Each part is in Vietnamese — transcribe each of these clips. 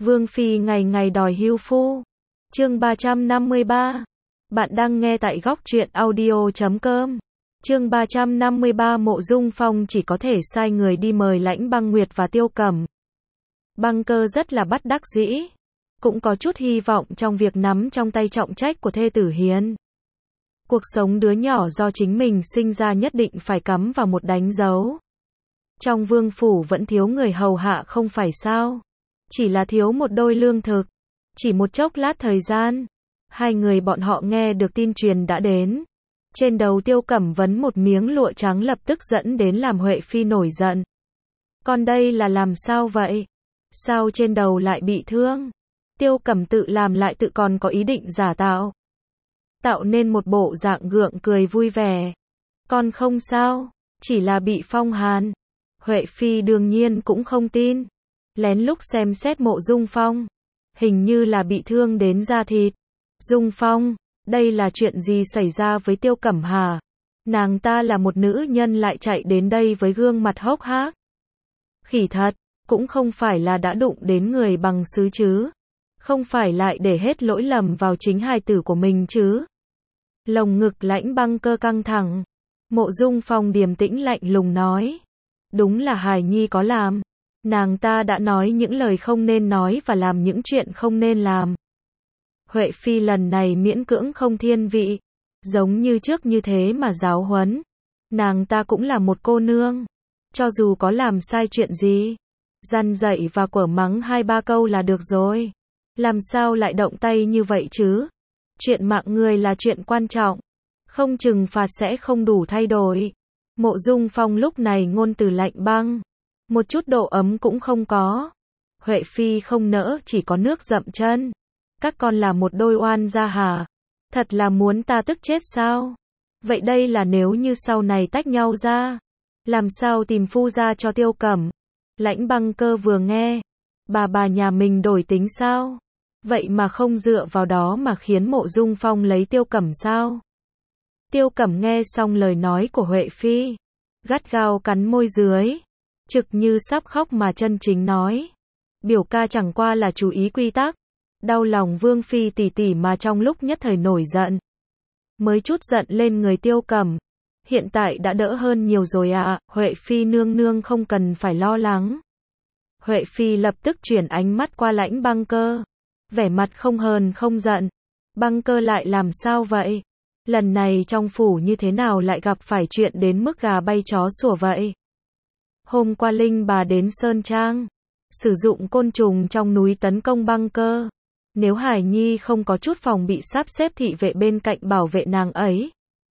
Vương phi ngày ngày đòi hưu phu. Chương 353. Bạn đang nghe tại góc truyện audio.com. Chương 353 Mộ Dung Phong chỉ có thể sai người đi mời Lãnh Băng Nguyệt và Tiêu Cẩm. Băng Cơ rất là bất đắc dĩ, cũng có chút hy vọng trong việc nắm trong tay trọng trách của thê tử hiền. Cuộc sống đứa nhỏ do chính mình sinh ra nhất định phải cắm vào một đánh dấu. Trong vương phủ vẫn thiếu người hầu hạ không phải sao? Chỉ là thiếu một đôi lương thực. Chỉ một chốc lát thời gian, hai người bọn họ nghe được tin truyền đã đến. Trên đầu Tiêu Cẩm vấn một miếng lụa trắng lập tức dẫn đến làm Huệ Phi nổi giận. Con đây là làm sao vậy? Sao trên đầu lại bị thương? Tiêu Cẩm tự làm lại tự còn có ý định giả tạo nên một bộ dạng gượng cười vui vẻ. Con không sao, chỉ là bị phong hàn. Huệ Phi đương nhiên cũng không tin. Lén lút xem xét Mộ Dung Phong, hình như là bị thương đến da thịt. Dung Phong, đây là chuyện gì xảy ra với Tiêu Cẩm hả? Nàng ta là một nữ nhân lại chạy đến đây với gương mặt hốc hác. Khỉ thật, cũng không phải là đã đụng đến người bằng sứ chứ. Không phải lại để hết lỗi lầm vào chính hài tử của mình chứ. Lồng ngực Lãnh Băng Cơ căng thẳng. Mộ Dung Phong điềm tĩnh lạnh lùng nói. Đúng là hài nhi có làm. Nàng ta đã nói những lời không nên nói và làm những chuyện không nên làm. Huệ Phi lần này miễn cưỡng không thiên vị. Giống như trước như thế mà giáo huấn. Nàng ta cũng là một cô nương. Cho dù có làm sai chuyện gì, răn dạy và quở mắng 2-3 câu là được rồi. Làm sao lại động tay như vậy chứ? Chuyện mạng người là chuyện quan trọng. Không trừng phạt sẽ không đủ thay đổi. Mộ Dung Phong lúc này ngôn từ lạnh băng. Một chút độ ấm cũng không có. Huệ Phi không nỡ, chỉ có nước dậm chân. Các con là một đôi oan gia hả? Thật là muốn ta tức chết sao? Vậy đây là nếu như sau này tách nhau ra, làm sao tìm phu gia cho Tiêu Cẩm? Lãnh Băng Cơ vừa nghe, bà nhà mình đổi tính sao? Vậy mà không dựa vào đó mà khiến Mộ Dung Phong lấy Tiêu Cẩm sao? Tiêu Cẩm nghe xong lời nói của Huệ Phi, gắt gao cắn môi dưới, trực như sắp khóc mà chân chính nói. Biểu ca chẳng qua là chú ý quy tắc. Đau lòng Vương Phi tỷ tỷ mà trong lúc nhất thời nổi giận. Mới chút giận lên người Tiêu Cẩm. Hiện tại đã đỡ hơn nhiều rồi ạ. Huệ Phi nương nương không cần phải lo lắng. Huệ Phi lập tức chuyển ánh mắt qua Lãnh Băng Cơ. Vẻ mặt không hờn không giận. Băng Cơ lại làm sao vậy? Lần này trong phủ như thế nào lại gặp phải chuyện đến mức gà bay chó sủa vậy? Hôm qua Linh bà đến Sơn Trang, sử dụng côn trùng trong núi tấn công Băng Cơ. Nếu Hải Nhi không có chút phòng bị sắp xếp thị vệ bên cạnh bảo vệ nàng ấy,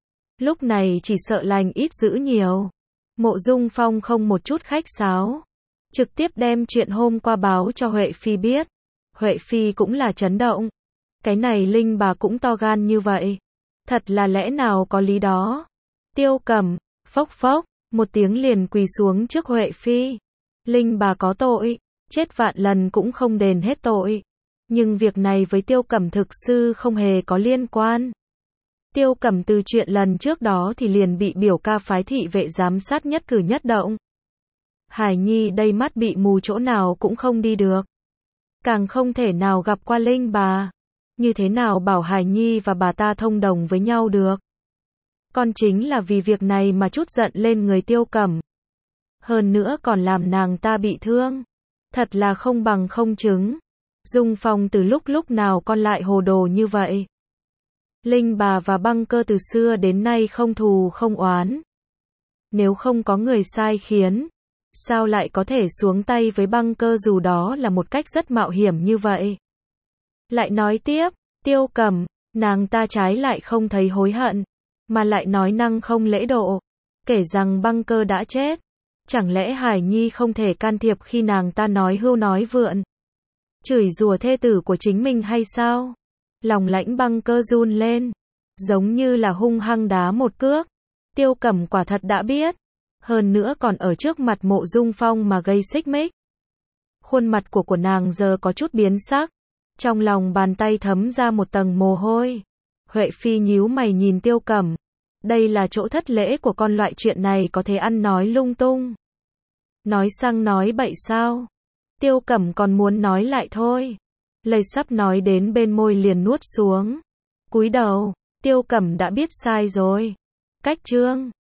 lúc này chỉ sợ lành ít dữ nhiều. Mộ Dung Phong không một chút khách sáo, trực tiếp đem chuyện hôm qua báo cho Huệ Phi biết. Huệ Phi cũng là chấn động. Cái này Linh bà cũng to gan như vậy. Thật là lẽ nào có lý đó. Tiêu Cẩm, phốc phốc, một tiếng liền quỳ xuống trước Huệ Phi. Linh bà có tội, chết vạn lần cũng không đền hết tội. Nhưng việc này với Tiêu Cẩm thực sự không hề có liên quan. Tiêu Cẩm từ chuyện lần trước đó thì liền bị biểu ca phái thị vệ giám sát nhất cử nhất động. Hải Nhi đây mắt bị mù chỗ nào cũng không đi được. Càng không thể nào gặp qua Linh bà. Như thế nào bảo Hải Nhi và bà ta thông đồng với nhau được. Con chính là vì việc này mà chút giận lên người Tiêu Cẩm. Hơn nữa còn làm nàng ta bị thương. Thật là không bằng không chứng. Dung Phong từ lúc nào con lại hồ đồ như vậy? Linh bà và Băng Cơ từ xưa đến nay không thù không oán. Nếu không có người sai khiến, sao lại có thể xuống tay với Băng Cơ dù đó là một cách rất mạo hiểm như vậy? Lại nói tiếp, Tiêu Cẩm, nàng ta trái lại không thấy hối hận, mà lại nói năng không lễ độ, kể rằng Băng Cơ đã chết. Chẳng lẽ Hải Nhi không thể can thiệp khi nàng ta nói hưu nói vượn, chửi rủa thê tử của chính mình hay sao? Lòng Lãnh Băng Cơ run lên, giống như là hung hăng đá một cước. Tiêu Cẩm quả thật đã biết, hơn nữa còn ở trước mặt Mộ Dung Phong mà gây xích mích. Khuôn mặt của nàng giờ có chút biến sắc, trong lòng bàn tay thấm ra một tầng mồ hôi. Huệ Phi nhíu mày nhìn Tiêu Cẩm, đây là chỗ thất lễ của con, loại chuyện này có thể ăn nói lung tung, nói sang nói bậy sao? Tiêu Cẩm còn muốn nói lại thôi. Lời sắp nói đến bên môi liền nuốt xuống. Cúi đầu, Tiêu Cẩm đã biết sai rồi. Cách chương